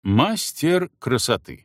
Мастер красоты.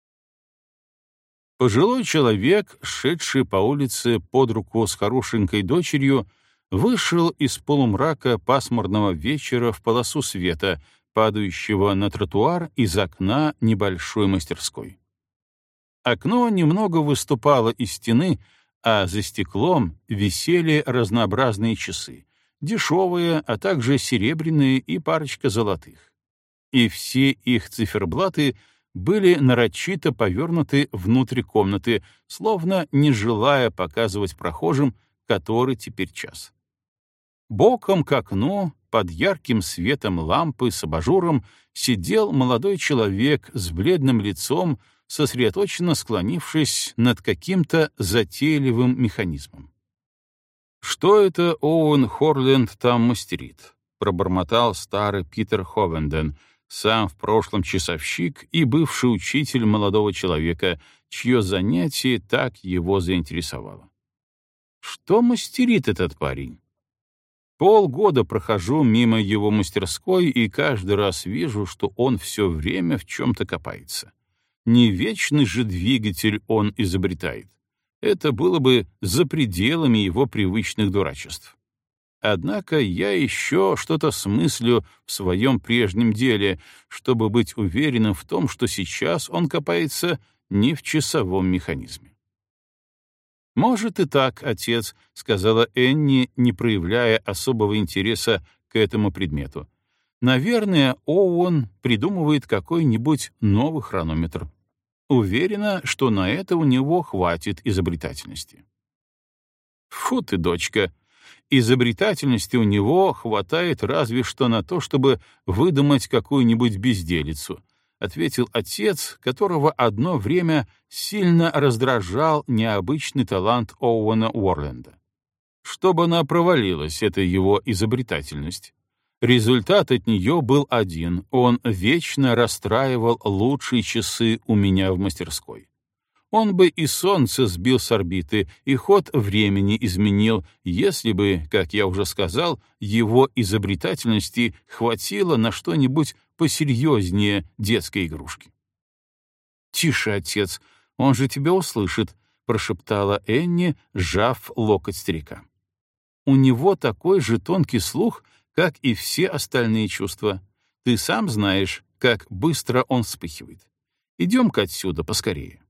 Пожилой человек, шедший по улице под руку с хорошенькой дочерью, вышел из полумрака пасмурного вечера в полосу света, падающего на тротуар из окна небольшой мастерской. Окно немного выступало из стены, а за стеклом висели разнообразные часы, дешевые, а также серебряные и парочка золотых. И все их циферблаты были нарочито повернуты внутрь комнаты, словно не желая показывать прохожим, который теперь час. Боком к окну, под ярким светом лампы с абажуром, сидел молодой человек с бледным лицом, сосредоточенно склонившись над каким-то затейливым механизмом. «Что это Оуэн Хорленд там мастерит?» — пробормотал старый Питер Ховенден, сам в прошлом часовщик и бывший учитель молодого человека, чье занятие так его заинтересовало. Что мастерит этот парень? Полгода прохожу мимо его мастерской и каждый раз вижу, что он все время в чем-то копается. Не вечный же двигатель он изобретает. Это было бы за пределами его привычных дурачеств. Однако я еще что-то смыслю в своем прежнем деле, чтобы быть уверенным в том, что сейчас он копается не в часовом механизме. «Может и так, отец», — сказала Энни, не проявляя особого интереса к этому предмету. «Наверное, Оуэн придумывает какой-нибудь новый хронометр. Уверена, что на это у него хватит изобретательности». «Фу ты, дочка! Изобретательности у него хватает разве что на то, чтобы выдумать какую-нибудь безделицу», — ответил отец, которого одно время сильно раздражал необычный талант Оуэна Уорленда. Чтобы она провалилась, эта его изобретательность. Результат от нее был один — он вечно расстраивал лучшие часы у меня в мастерской. Он бы и солнце сбил с орбиты, и ход времени изменил, если бы, как я уже сказал, его изобретательности хватило на что-нибудь посерьезнее детской игрушки. «Тише, отец, он же тебя услышит», — прошептала Энни, сжав локоть старика. «У него такой же тонкий слух, как и все остальные чувства. Ты сам знаешь, как быстро он вспыхивает. Идем-ка отсюда поскорее».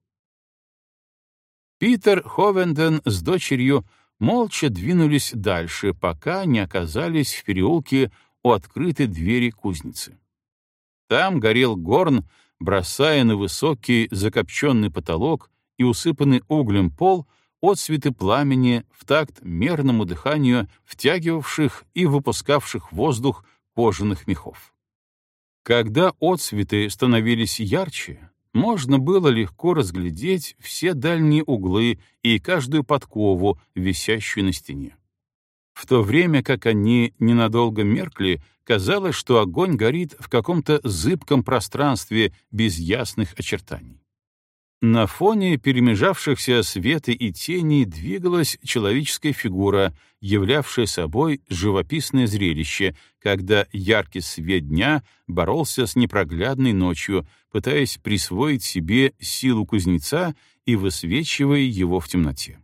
Питер Ховенден с дочерью молча двинулись дальше, пока не оказались в переулке у открытой двери кузницы. Там горел горн, бросая на высокий закопченный потолок и усыпанный углем пол отсветы пламени в такт мерному дыханию втягивавших и выпускавших воздух кожаных мехов. Когда отсветы становились ярче, можно было легко разглядеть все дальние углы и каждую подкову, висящую на стене. В то время как они ненадолго меркли, казалось, что огонь горит в каком-то зыбком пространстве без ясных очертаний. На фоне перемежавшихся света и тени двигалась человеческая фигура, являвшая собой живописное зрелище, когда яркий свет дня боролся с непроглядной ночью, пытаясь присвоить себе силу кузнеца и высвечивая его в темноте.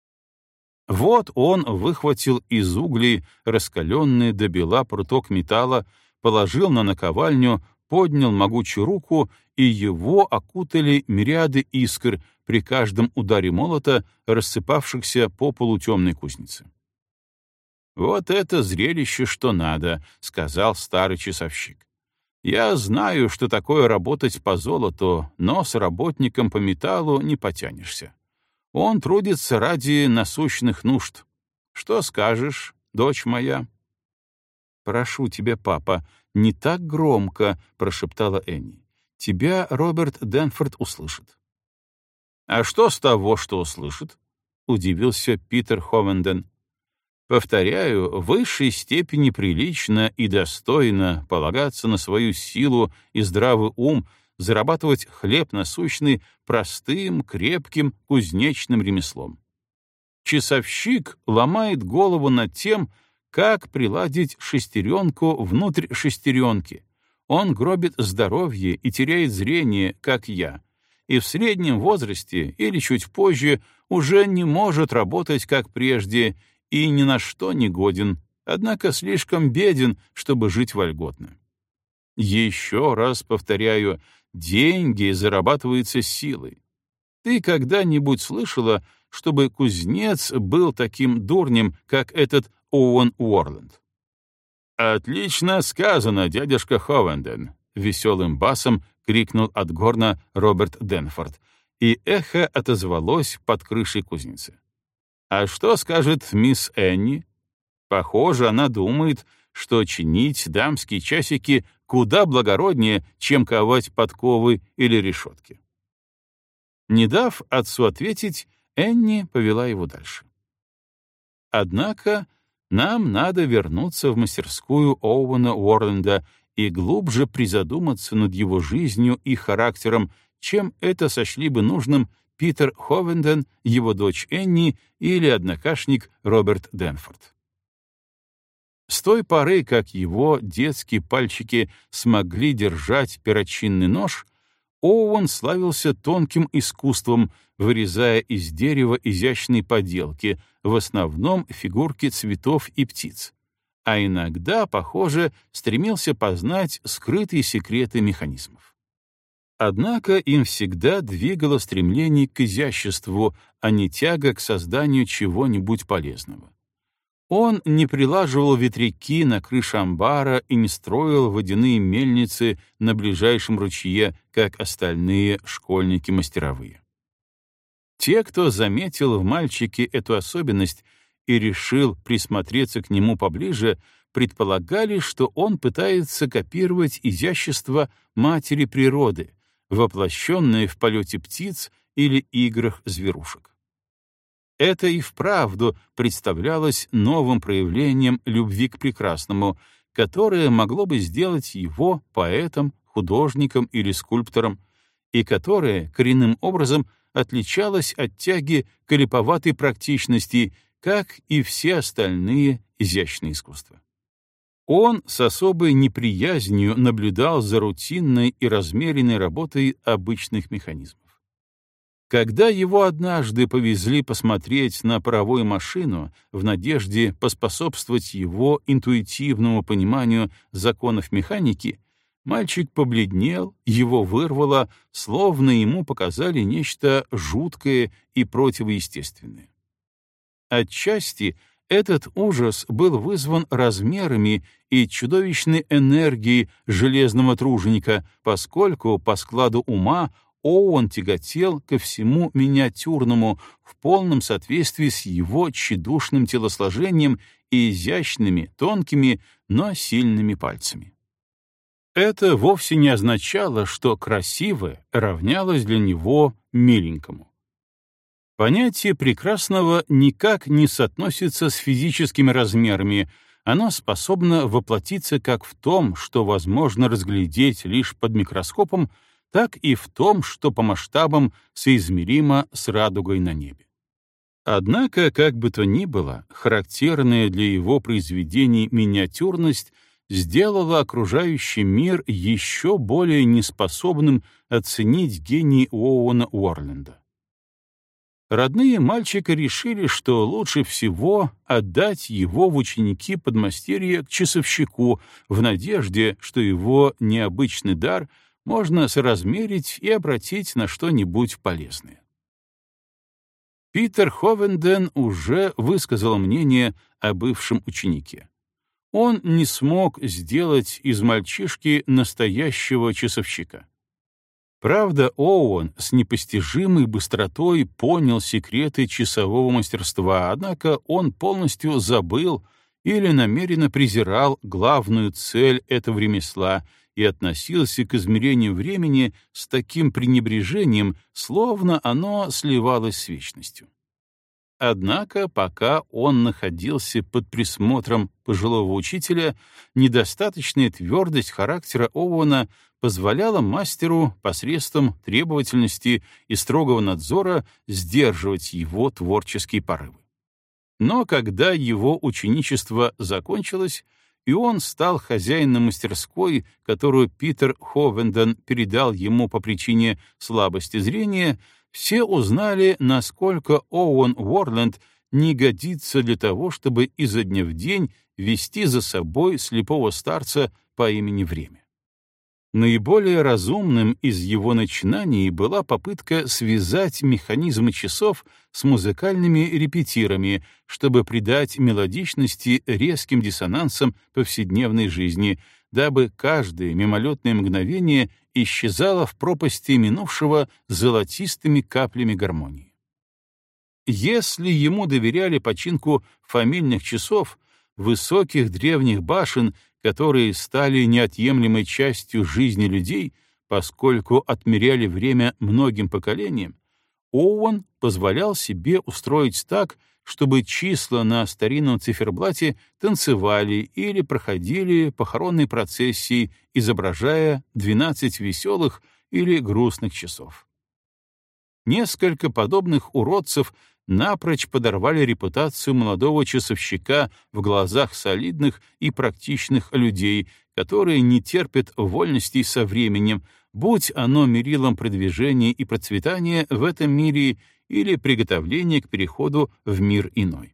Вот он выхватил из углей раскаленный до бела пруток металла, положил на наковальню, поднял могучую руку, и его окутали мириады искр при каждом ударе молота, рассыпавшихся по полу темной кузницы. «Вот это зрелище, что надо», — сказал старый часовщик. «Я знаю, что такое работать по золоту, но с работником по металлу не потянешься. Он трудится ради насущных нужд. Что скажешь, дочь моя?» «Прошу тебя, папа, не так громко», — прошептала Энни. «Тебя Роберт Дэнфорд услышит». «А что с того, что услышит?» — удивился Питер Ховенден. «Повторяю, в высшей степени прилично и достойно полагаться на свою силу и здравый ум, зарабатывать хлеб насущный простым, крепким кузнечным ремеслом. Часовщик ломает голову над тем, как приладить шестеренку внутрь шестеренки. Он гробит здоровье и теряет зрение, как я, и в среднем возрасте или чуть позже уже не может работать, как прежде, и ни на что не годен, однако слишком беден, чтобы жить вольготно. Еще раз повторяю, деньги зарабатываются силой. Ты когда-нибудь слышала, чтобы кузнец был таким дурнем, как этот Оуэн Уорленд? «Отлично сказано, дядюшка Ховенден!» — веселым басом крикнул от горна Роберт Денфорд, и эхо отозвалось под крышей кузницы. «А что скажет мисс Энни? Похоже, она думает, что чинить дамские часики куда благороднее, чем ковать подковы или решетки». Не дав отцу ответить, Энни повела его дальше. Однако нам надо вернуться в мастерскую Оуэна Уорленда и глубже призадуматься над его жизнью и характером, чем это сочли бы нужным Питер Ховенден, его дочь Энни или однокашник Роберт Денфорд. С той поры, как его детские пальчики смогли держать перочинный нож, Оуэн славился тонким искусством, вырезая из дерева изящные поделки, в основном фигурки цветов и птиц, а иногда, похоже, стремился познать скрытые секреты механизмов. Однако им всегда двигало стремление к изяществу, а не тяга к созданию чего-нибудь полезного. Он не прилаживал ветряки на крыше амбара и не строил водяные мельницы на ближайшем ручье, как остальные школьники-мастеровые. Те, кто заметил в мальчике эту особенность и решил присмотреться к нему поближе, предполагали, что он пытается копировать изящество матери природы, воплощенное в полете птиц или играх зверушек. Это и вправду представлялось новым проявлением любви к прекрасному, которое могло бы сделать его поэтом, художником или скульптором, и которое коренным образом отличалось от тяги к липоватой практичности, как и все остальные изящные искусства. Он с особой неприязнью наблюдал за рутинной и размеренной работой обычных механизмов. Когда его однажды повезли посмотреть на паровую машину в надежде поспособствовать его интуитивному пониманию законов механики, мальчик побледнел, его вырвало, словно ему показали нечто жуткое и противоестественное. Отчасти этот ужас был вызван размерами и чудовищной энергией железного труженика, поскольку по складу ума Оуэн тяготел ко всему миниатюрному в полном соответствии с его тщедушным телосложением и изящными, тонкими, но сильными пальцами. Это вовсе не означало, что красивое равнялось для него миленькому. Понятие прекрасного никак не соотносится с физическими размерами, оно способно воплотиться как в том, что возможно разглядеть лишь под микроскопом, так и в том, что по масштабам соизмеримо с радугой на небе. Однако, как бы то ни было, характерная для его произведений миниатюрность сделала окружающий мир еще более неспособным оценить гений Оуэна Уорленда. Родные мальчика решили, что лучше всего отдать его в ученики подмастерья к часовщику в надежде, что его необычный дар можно соразмерить и обратить на что-нибудь полезное. Питер Ховенден уже высказал мнение о бывшем ученике. Он не смог сделать из мальчишки настоящего часовщика. Правда, Оуэн с непостижимой быстротой понял секреты часового мастерства, однако он полностью забыл или намеренно презирал главную цель этого ремесла и относился к измерению времени с таким пренебрежением, словно оно сливалось с вечностью. Однако, пока он находился под присмотром пожилого учителя, недостаточная твердость характера Оуэна позволяла мастеру посредством требовательности и строгого надзора сдерживать его творческие порывы. Но когда его ученичество закончилось, и он стал хозяином мастерской, которую Питер Ховенден передал ему по причине слабости зрения, все узнали, насколько Оуэн Уорленд не годится для того, чтобы изо дня в день вести за собой слепого старца по имени Время. Наиболее разумным из его начинаний была попытка связать механизмы часов с музыкальными репетирами, чтобы придать мелодичности резким диссонансам повседневной жизни, дабы каждое мимолетное мгновение исчезало в пропасти минувшего золотистыми каплями гармонии. Если ему доверяли починку фамильных часов, высоких древних башен, которые стали неотъемлемой частью жизни людей, поскольку отмеряли время многим поколениям, Оуэн позволял себе устроить так, чтобы числа на старинном циферблате танцевали или проходили похоронной процессии, изображая 12 веселых или грустных часов. Несколько подобных уродцев напрочь подорвали репутацию молодого часовщика в глазах солидных и практичных людей, которые не терпят вольностей со временем, будь оно мерилом продвижения и процветания в этом мире или приготовления к переходу в мир иной.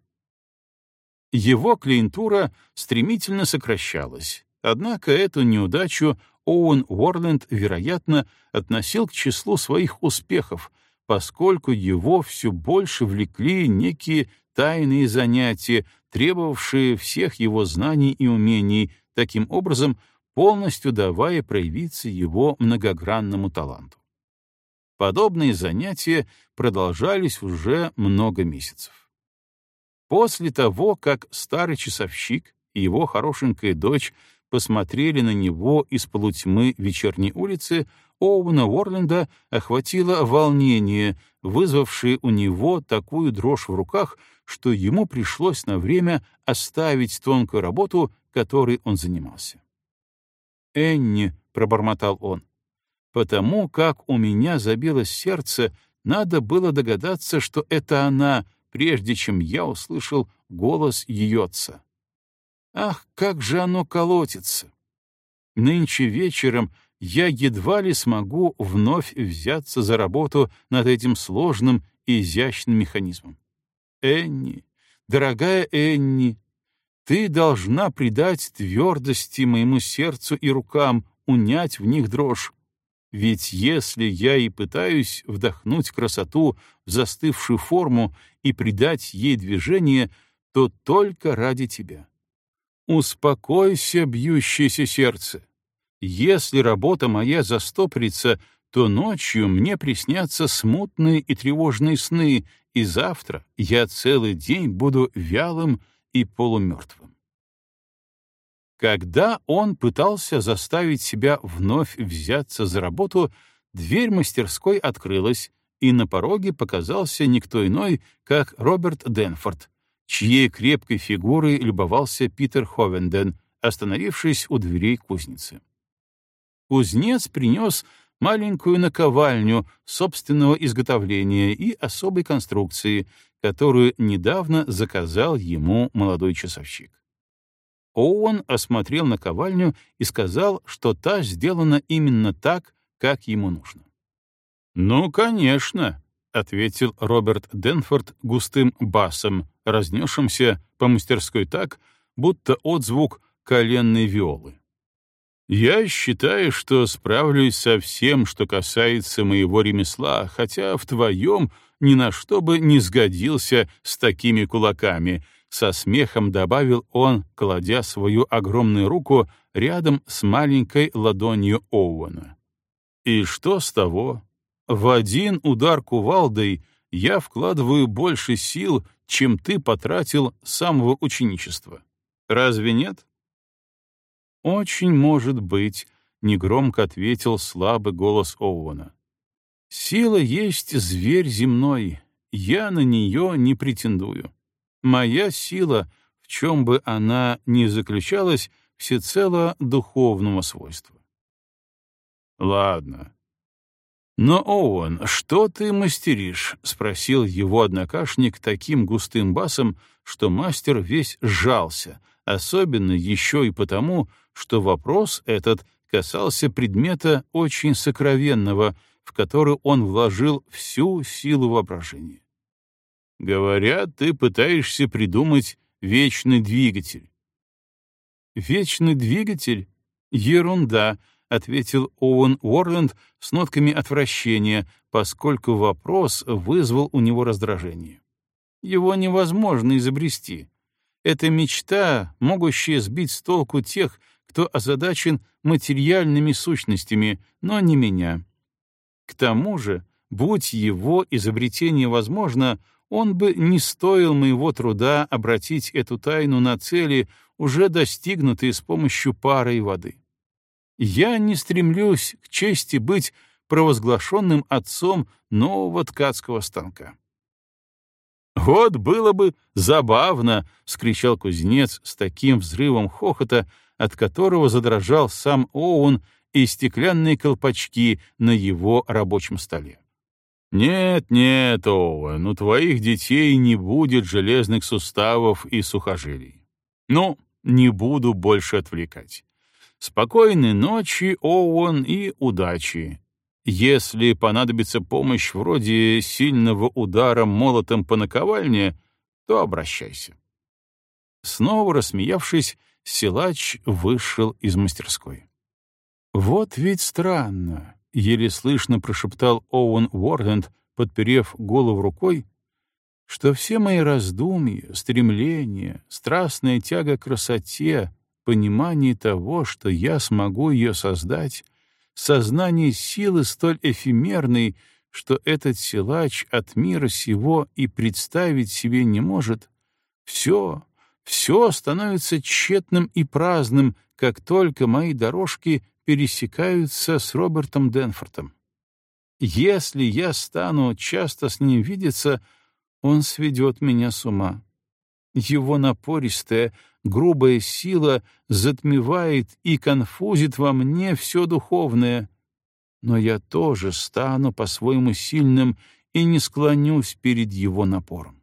Его клиентура стремительно сокращалась, однако эту неудачу Оуэн Уорленд, вероятно, относил к числу своих успехов, поскольку его все больше влекли некие тайные занятия, требовавшие всех его знаний и умений, таким образом полностью давая проявиться его многогранному таланту. Подобные занятия продолжались уже много месяцев. После того, как старый часовщик и его хорошенькая дочь посмотрели на него из полутьмы вечерней улицы, Оуэна Уорленда охватило волнение, вызвавшее у него такую дрожь в руках, что ему пришлось на время оставить тонкую работу, которой он занимался. «Энни», — пробормотал он, — «потому как у меня забилось сердце, надо было догадаться, что это она, прежде чем я услышал голос ее отца. Ах, как же оно колотится! Нынче вечером я едва ли смогу вновь взяться за работу над этим сложным и изящным механизмом. Энни, дорогая Энни, ты должна придать твердости моему сердцу и рукам, унять в них дрожь. Ведь если я и пытаюсь вдохнуть красоту в застывшую форму и придать ей движение, то только ради тебя. Успокойся, бьющееся сердце. Если работа моя застопорится, то ночью мне приснятся смутные и тревожные сны, и завтра я целый день буду вялым и полумертвым. Когда он пытался заставить себя вновь взяться за работу, дверь мастерской открылась, и на пороге показался никто иной, как Роберт Денфорд, чьей крепкой фигурой любовался Питер Ховенден, остановившись у дверей кузницы. Кузнец принес маленькую наковальню собственного изготовления и особой конструкции, которую недавно заказал ему молодой часовщик. Оуэн осмотрел наковальню и сказал, что та сделана именно так, как ему нужно. «Ну, конечно», — ответил Роберт Денфорд густым басом, разнесшимся по мастерской так, будто отзвук коленной виолы. «Я считаю, что справлюсь со всем, что касается моего ремесла, хотя в твоем ни на что бы не сгодился с такими кулаками», — со смехом добавил он, кладя свою огромную руку рядом с маленькой ладонью Оуэна. «И что с того? В один удар кувалдой я вкладываю больше сил, чем ты потратил с самого ученичества. Разве нет?» «Очень может быть», — негромко ответил слабый голос Оуэна. «Сила есть зверь земной, я на нее не претендую. Моя сила, в чем бы она ни заключалась, всецело духовного свойства». «Ладно». «Но, Оуэн, что ты мастеришь?» — спросил его однокашник таким густым басом, что мастер весь сжался, особенно еще и потому, что вопрос этот касался предмета очень сокровенного, в который он вложил всю силу воображения. «Говорят, ты пытаешься придумать вечный двигатель». «Вечный двигатель? Ерунда», — ответил Оуэн Уорленд с нотками отвращения, поскольку вопрос вызвал у него раздражение. «Его невозможно изобрести. Это мечта, могущая сбить с толку тех, кто озадачен материальными сущностями, но не меня. К тому же, будь его изобретение возможно, он бы не стоил моего труда обратить эту тайну на цели, уже достигнутые с помощью пары и воды. Я не стремлюсь к чести быть провозглашенным отцом нового ткацкого станка». «Вот было бы забавно!» — вскричал кузнец с таким взрывом хохота, от которого задрожал сам Оуэн и стеклянные колпачки на его рабочем столе. «Нет, нет, Оуэн, у твоих детей не будет железных суставов и сухожилий. Ну, не буду больше отвлекать. Спокойной ночи, Оуэн, и удачи. Если понадобится помощь вроде сильного удара молотом по наковальне, то обращайся». Снова рассмеявшись, силач вышел из мастерской. «Вот ведь странно», — еле слышно прошептал Оуэн Уорленд, подперев голову рукой, «что все мои раздумья, стремления, страстная тяга к красоте, понимание того, что я смогу ее создать, сознание силы столь эфемерной, что этот силач от мира сего и представить себе не может, все становится тщетным и праздным, как только мои дорожки пересекаются с Робертом Дэнфортом. Если я стану часто с ним видеться, он сведет меня с ума. Его напористая, грубая сила затмевает и конфузит во мне все духовное. Но я тоже стану по-своему сильным и не склонюсь перед его напором».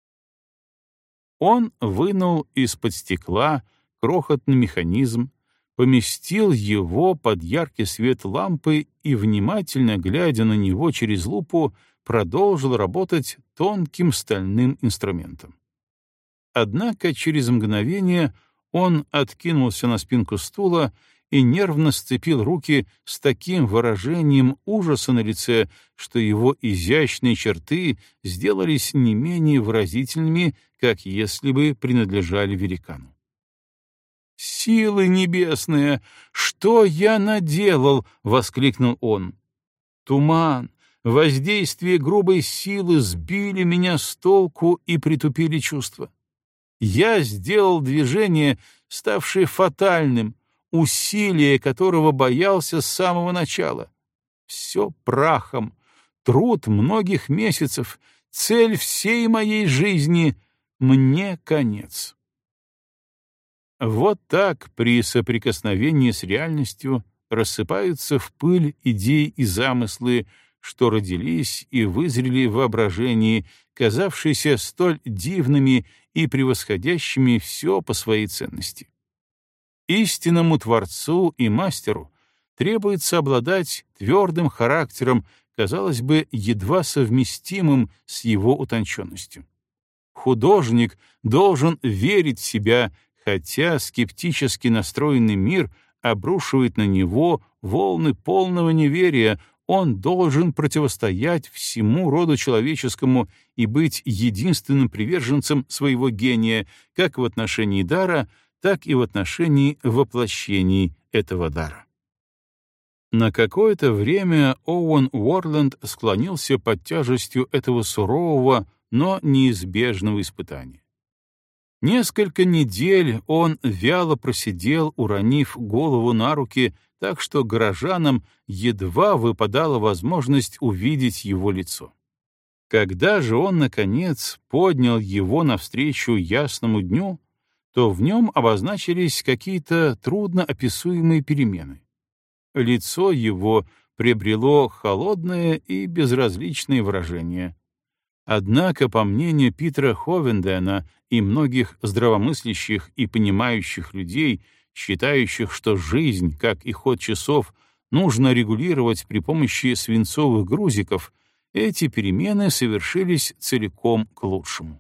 Он вынул из-под стекла крохотный механизм, поместил его под яркий свет лампы и, внимательно глядя на него через лупу, продолжил работать тонким стальным инструментом. Однако через мгновение он откинулся на спинку стула и нервно сцепил руки с таким выражением ужаса на лице, что его изящные черты сделались не менее выразительными, как если бы принадлежали великану. «Силы небесные! Что я наделал?» — воскликнул он. «Туман, воздействие грубой силы сбили меня с толку и притупили чувства. Я сделал движение, ставшее фатальным, усилие которого боялся с самого начала. Все прахом, труд многих месяцев, цель всей моей жизни — мне конец». Вот так при соприкосновении с реальностью рассыпаются в пыль идеи и замыслы, что родились и вызрели в воображении, казавшиеся столь дивными и превосходящими все по своей ценности. Истинному творцу и мастеру требуется обладать твердым характером, казалось бы, едва совместимым с его утонченностью. Художник должен верить в себя, хотя скептически настроенный мир обрушивает на него волны полного неверия, он должен противостоять всему роду человеческому и быть единственным приверженцем своего гения, как в отношении дара, так и в отношении воплощений этого дара. На какое-то время Оуэн Уорленд склонился под тяжестью этого сурового, но неизбежного испытания. Несколько недель он вяло просидел, уронив голову на руки, так что горожанам едва выпадала возможность увидеть его лицо. Когда же он, наконец, поднял его навстречу ясному дню, то в нем обозначились какие-то трудноописуемые перемены. Лицо его приобрело холодное и безразличное выражение. Однако, по мнению Питера Ховендена и многих здравомыслящих и понимающих людей, считающих, что жизнь, как и ход часов, нужно регулировать при помощи свинцовых грузиков, эти перемены совершились целиком к лучшему.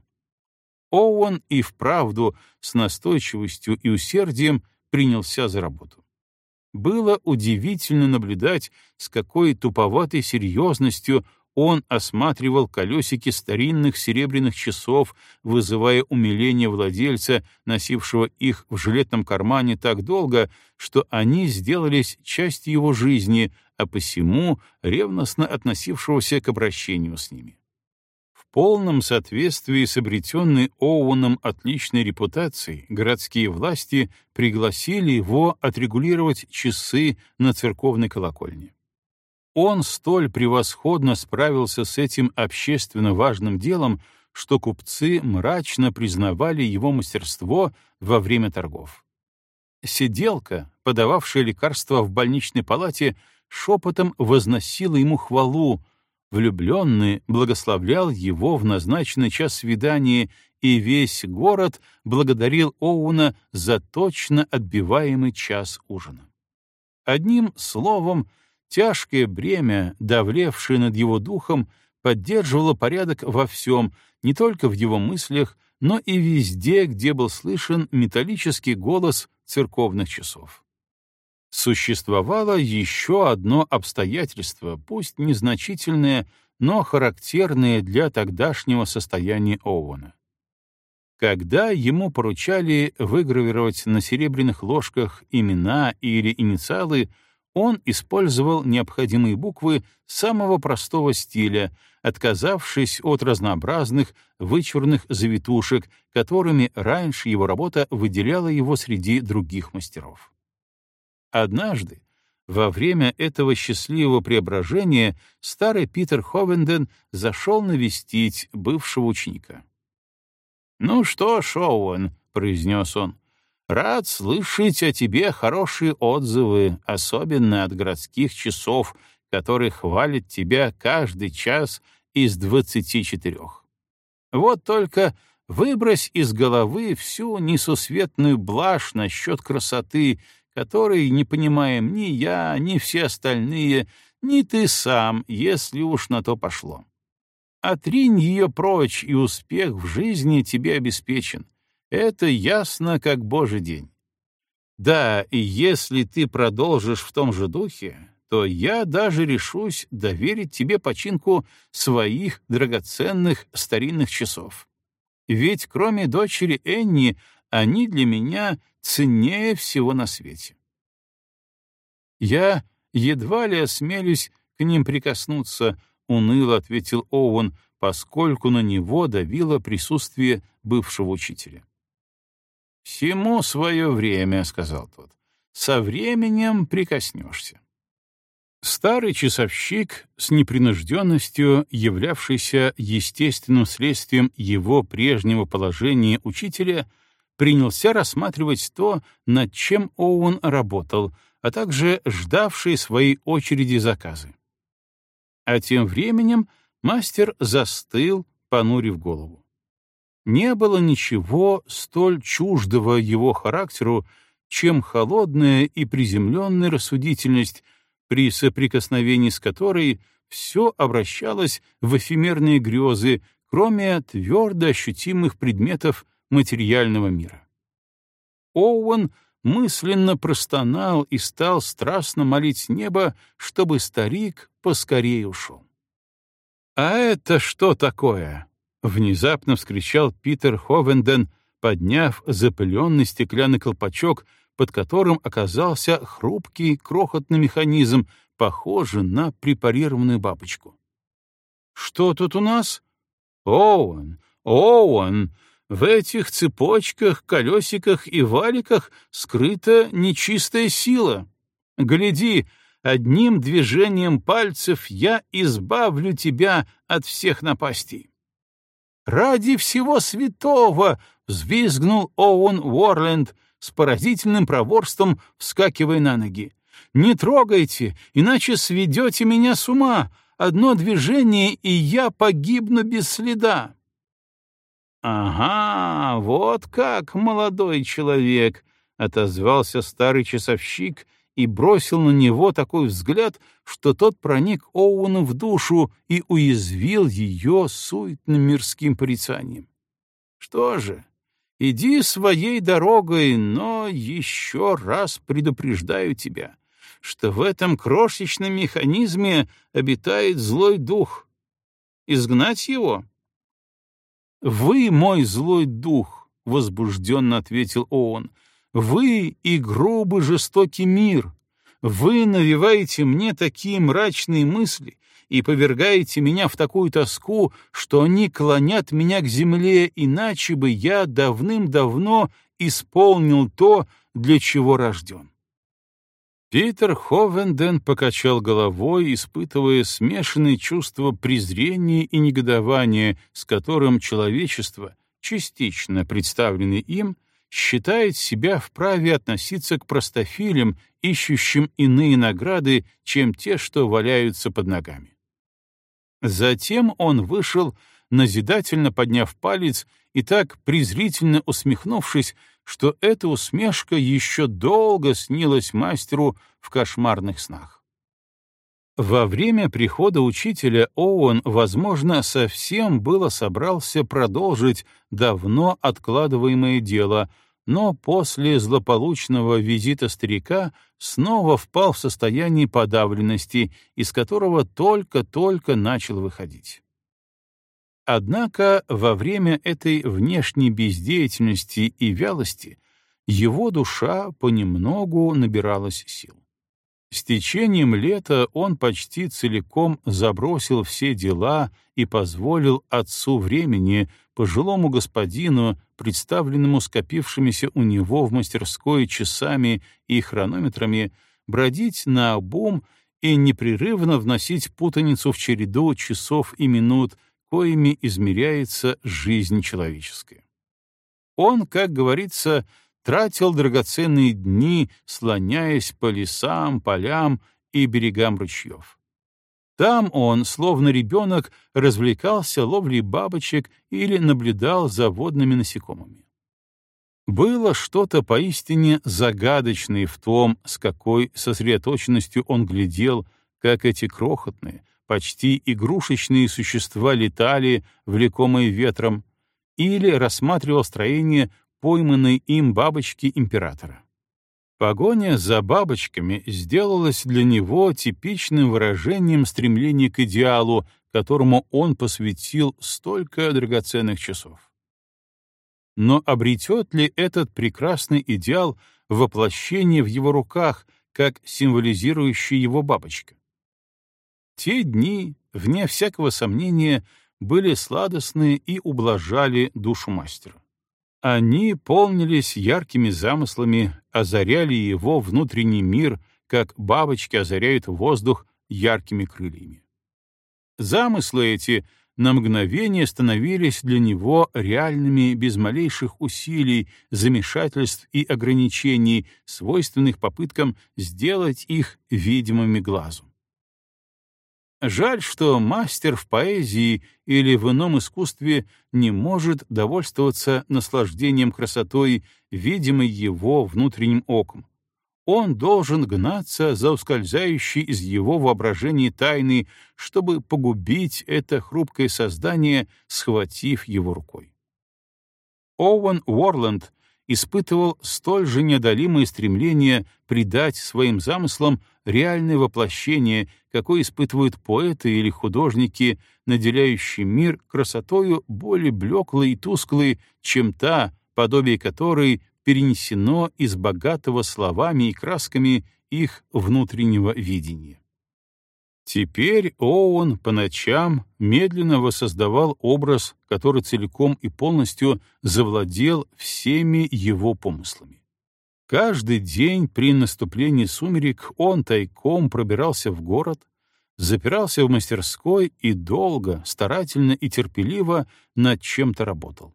Оуэн и вправду с настойчивостью и усердием принялся за работу. Было удивительно наблюдать, с какой туповатой серьезностью он осматривал колесики старинных серебряных часов, вызывая умиление владельца, носившего их в жилетном кармане так долго, что они сделались частью его жизни, а посему ревностно относившегося к обращению с ними. В полном соответствии с обретенной Оуэном отличной репутацией городские власти пригласили его отрегулировать часы на церковной колокольне. Он столь превосходно справился с этим общественно важным делом, что купцы мрачно признавали его мастерство во время торгов. Сиделка, подававшая лекарства в больничной палате, шепотом возносила ему хвалу, влюбленный благословлял его в назначенный час свидания, и весь город благодарил Оуэна за точно отбиваемый час ужина. Одним словом, тяжкое бремя, давлевшее над его духом, поддерживало порядок во всем, не только в его мыслях, но и везде, где был слышен металлический голос церковных часов. Существовало еще одно обстоятельство, пусть незначительное, но характерное для тогдашнего состояния Оуэна. Когда ему поручали выгравировать на серебряных ложках имена или инициалы, он использовал необходимые буквы самого простого стиля, отказавшись от разнообразных вычурных завитушек, которыми раньше его работа выделяла его среди других мастеров. Однажды, во время этого счастливого преображения, старый Питер Ховенден зашел навестить бывшего ученика. «Ну что ж, Оуэн», — произнес он, — «рад слышать о тебе хорошие отзывы, особенно от городских часов, которые хвалят тебя каждый час из 24. Вот только выбрось из головы всю несусветную блажь насчет красоты, которой не понимаем ни я, ни все остальные, ни ты сам, если уж на то пошло. Отринь ее прочь, и успех в жизни тебе обеспечен. Это ясно, как божий день. Да, и если ты продолжишь в том же духе, то я даже решусь доверить тебе починку своих драгоценных старинных часов. Ведь кроме дочери Энни, они для меня ценнее всего на свете. Я едва ли осмелюсь к ним прикоснуться, — уныло ответил Оуэн, поскольку на него давило присутствие бывшего учителя. «Всему свое время», — сказал тот. «Со временем прикоснешься». Старый часовщик, с непринужденностью являвшийся естественным следствием его прежнего положения учителя, принялся рассматривать то, над чем Оуэн работал, а также ждавшие своей очереди заказы. А тем временем мастер застыл, понурив голову. Не было ничего столь чуждого его характеру, чем холодная и приземленная рассудительность, при соприкосновении с которой все обращалось в эфемерные грезы, кроме твердо ощутимых предметов материального мира. Оуэн мысленно простонал и стал страстно молить небо, чтобы старик поскорее ушел. «А это что такое?» — внезапно вскричал Питер Ховенден, подняв запыленный стеклянный колпачок, под которым оказался хрупкий крохотный механизм, похожий на препарированную бабочку. «Что тут у нас?» «Оуэн, Оуэн! В этих цепочках, колесиках и валиках скрыта нечистая сила. Гляди, одним движением пальцев я избавлю тебя от всех напастей». «Ради всего святого!» — взвизгнул Оуэн Уорленд с поразительным проворством, вскакивая на ноги. «Не трогайте, иначе сведете меня с ума, одно движение, и я погибну без следа». «Ага, вот как, молодой человек», — отозвался старый часовщик и бросил на него такой взгляд, что тот проник Оуэну в душу и уязвил ее суетным мирским порицанием. «Что же, иди своей дорогой, но еще раз предупреждаю тебя, что в этом крошечном механизме обитает злой дух. Изгнать его?» «Вы мой злой дух», — возбужденно ответил Оуэн. «Вы и грубый жестокий мир. Вы навеваете мне такие мрачные мысли и повергаете меня в такую тоску, что они клонят меня к земле, иначе бы я давным-давно исполнил то, для чего рожден». Питер Ховенден покачал головой, испытывая смешанные чувства презрения и негодования, с которым человечество, частично представленное им, считает себя вправе относиться к простофилям, ищущим иные награды, чем те, что валяются под ногами. Затем он вышел, назидательно подняв палец и так презрительно усмехнувшись, что эта усмешка еще долго снилась мастеру в кошмарных снах. Во время прихода учителя Оуэн, возможно, совсем было собрался продолжить давно откладываемое дело, но после злополучного визита старика снова впал в состояние подавленности, из которого только-только начал выходить. Однако во время этой внешней бездеятельности и вялости его душа понемногу набиралась сил. С течением лета он почти целиком забросил все дела и позволил отцу времени, пожилому господину, представленному скопившимися у него в мастерской часами и хронометрами, бродить наобум и непрерывно вносить путаницу в череду часов и минут, коими измеряется жизнь человеческая. Он, как говорится, тратил драгоценные дни, слоняясь по лесам, полям и берегам ручьев. Там он, словно ребенок, развлекался ловлей бабочек или наблюдал за водными насекомыми. Было что-то поистине загадочное в том, с какой сосредоточенностью он глядел, как эти крохотные, почти игрушечные существа летали, влекомые ветром, или рассматривал строение пойманной им бабочки императора. Погоня за бабочками сделалась для него типичным выражением стремления к идеалу, которому он посвятил столько драгоценных часов. Но обретет ли этот прекрасный идеал воплощение в его руках, как символизирующая его бабочка? Те дни, вне всякого сомнения, были сладостны и ублажали душу мастера. Они полнились яркими замыслами, озаряли его внутренний мир, как бабочки озаряют воздух яркими крыльями. Замыслы эти на мгновение становились для него реальными без малейших усилий, замешательств и ограничений, свойственных попыткам сделать их видимыми глазу. Жаль, что мастер в поэзии или в ином искусстве не может довольствоваться наслаждением красотой, видимой его внутренним оком. Он должен гнаться за ускользающей из его воображения тайны, чтобы погубить это хрупкое создание, схватив его рукой. Оуэн Уорланд испытывал столь же неодолимое стремление придать своим замыслам реальное воплощение, какое испытывают поэты или художники, наделяющие мир красотою более блеклой и тусклой, чем та, подобие которой перенесено из богатого словами и красками их внутреннего видения. Теперь Оуэн по ночам медленно воссоздавал образ, который целиком и полностью завладел всеми его помыслами. Каждый день при наступлении сумерек он тайком пробирался в город, запирался в мастерской и долго, старательно и терпеливо над чем-то работал.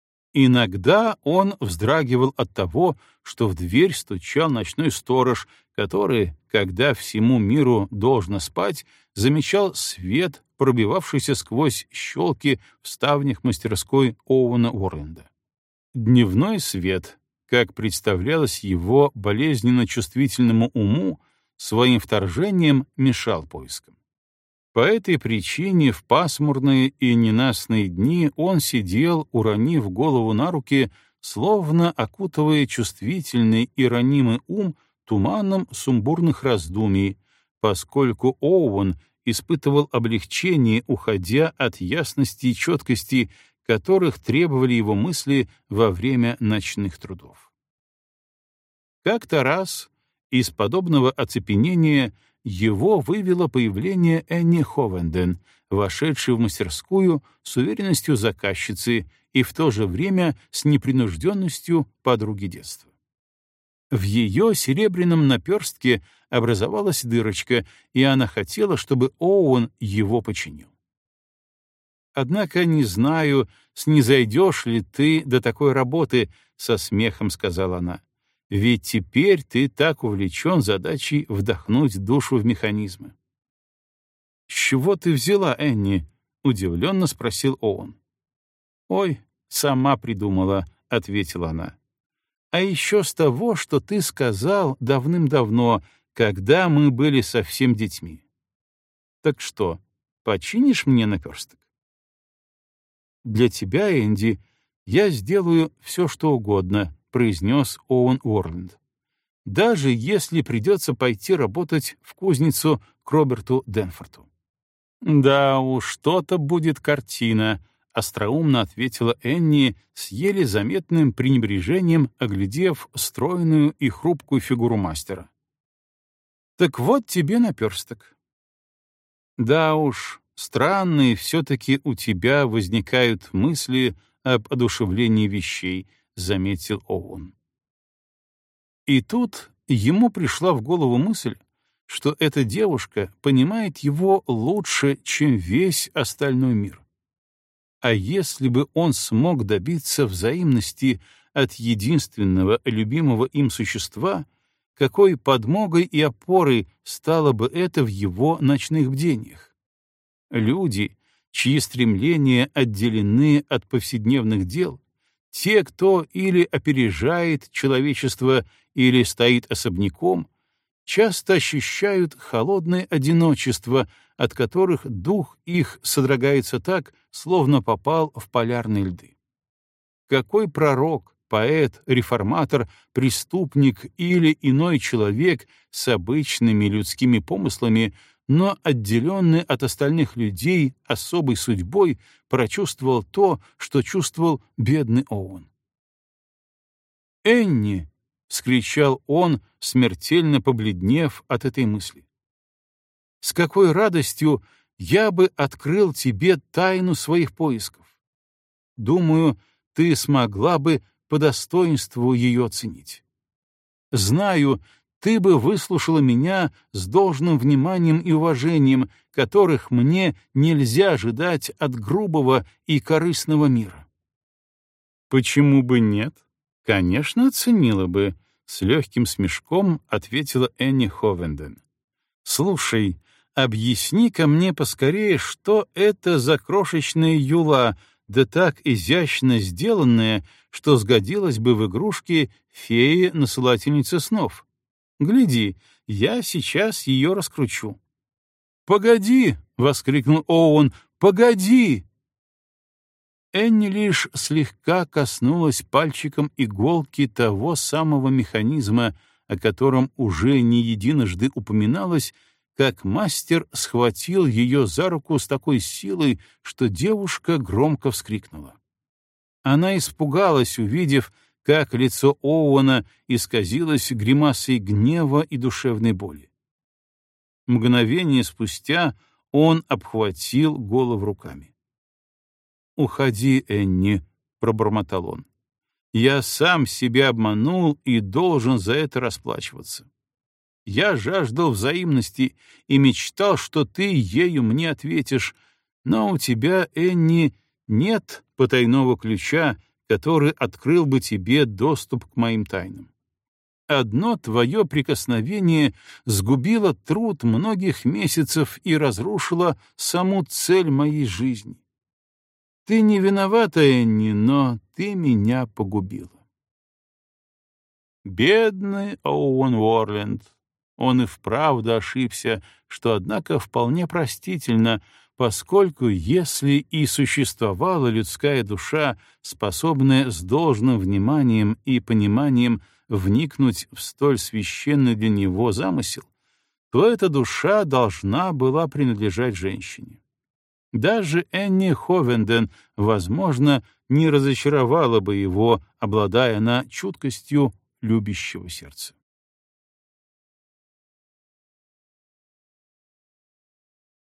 Иногда он вздрагивал от того, что в дверь стучал ночной сторож, который, когда всему миру должно спать, замечал свет, пробивавшийся сквозь щелки в ставнях мастерской Оуэна Уорленда. Дневной свет, как представлялось его болезненно чувствительному уму, своим вторжением мешал поискам. По этой причине в пасмурные и ненастные дни он сидел, уронив голову на руки, словно окутывая чувствительный и ранимый ум туманом сумбурных раздумий, поскольку Оуэн испытывал облегчение, уходя от ясности и четкости, которых требовали его мысли во время ночных трудов. Как-то раз из подобного оцепенения его вывело появление Энни Ховенден, вошедшей в мастерскую с уверенностью заказчицы и в то же время с непринужденностью подруги детства. В ее серебряном наперстке образовалась дырочка, и она хотела, чтобы Оуэн его починил. «Однако не знаю, снизойдешь ли ты до такой работы», — со смехом сказала она. «Ведь теперь ты так увлечен задачей вдохнуть душу в механизмы». «С чего ты взяла, Энни?» — удивленно спросил Оуэн. «Ой, сама придумала», — ответила она. «А еще с того, что ты сказал давным-давно, когда мы были совсем детьми. Так что, починишь мне наперсток?» «Для тебя, Энди, я сделаю все, что угодно», — произнес Оуэн Уорленд. «Даже если придется пойти работать в кузницу к Роберту Денфорту». «Да уж, что-то будет картина», — остроумно ответила Энни с еле заметным пренебрежением, оглядев стройную и хрупкую фигуру мастера. «Так вот тебе наперсток». «Да уж, странные все-таки у тебя возникают мысли об одушевлении вещей», — заметил Оуэн. И тут ему пришла в голову мысль, что эта девушка понимает его лучше, чем весь остальной мир. А если бы он смог добиться взаимности от единственного любимого им существа, какой подмогой и опорой стало бы это в его ночных бдениях? Люди, чьи стремления отделены от повседневных дел, те, кто или опережает человечество, или стоит особняком, часто ощущают холодное одиночество, от которых дух их содрогается так, словно попал в полярные льды. Какой пророк, поэт, реформатор, преступник или иной человек с обычными людскими помыслами, но отделенный от остальных людей особой судьбой, прочувствовал то, что чувствовал бедный Оуэн? «Энни!» — вскричал он, смертельно побледнев от этой мысли. «С какой радостью я бы открыл тебе тайну своих поисков! Думаю, ты смогла бы по достоинству ее оценить. Знаю, ты бы выслушала меня с должным вниманием и уважением, которых мне нельзя ожидать от грубого и корыстного мира». «Почему бы нет? Конечно, оценила бы», — с легким смешком ответила Энни Ховенден. «Слушай, объясни-ка мне поскорее, что это за крошечная юла, да так изящно сделанная, что сгодилась бы в игрушке феи-насылательницы снов. Гляди, я сейчас ее раскручу». «Погоди!» — воскликнул Оуэн. «Погоди!» Энни лишь слегка коснулась пальчиком иголки того самого механизма, о котором уже не единожды упоминалось, как мастер схватил ее за руку с такой силой, что девушка громко вскрикнула. Она испугалась, увидев, как лицо Оуэна исказилось гримасой гнева и душевной боли. Мгновение спустя он обхватил голову руками. «Уходи, Энни», — пробормотал он. «Я сам себя обманул и должен за это расплачиваться. Я жаждал взаимности и мечтал, что ты ею мне ответишь, но у тебя, Энни, нет потайного ключа, который открыл бы тебе доступ к моим тайнам. Одно твое прикосновение сгубило труд многих месяцев и разрушило саму цель моей жизни. Ты не виновата, Энни, но ты меня погубила. Бедный Оуэн Уорленд. Он и вправду ошибся, что, однако, вполне простительно, поскольку если и существовала людская душа, способная с должным вниманием и пониманием вникнуть в столь священный для него замысел, то эта душа должна была принадлежать женщине. Даже Энни Ховенден, возможно, не разочаровала бы его, обладая она чуткостью любящего сердца.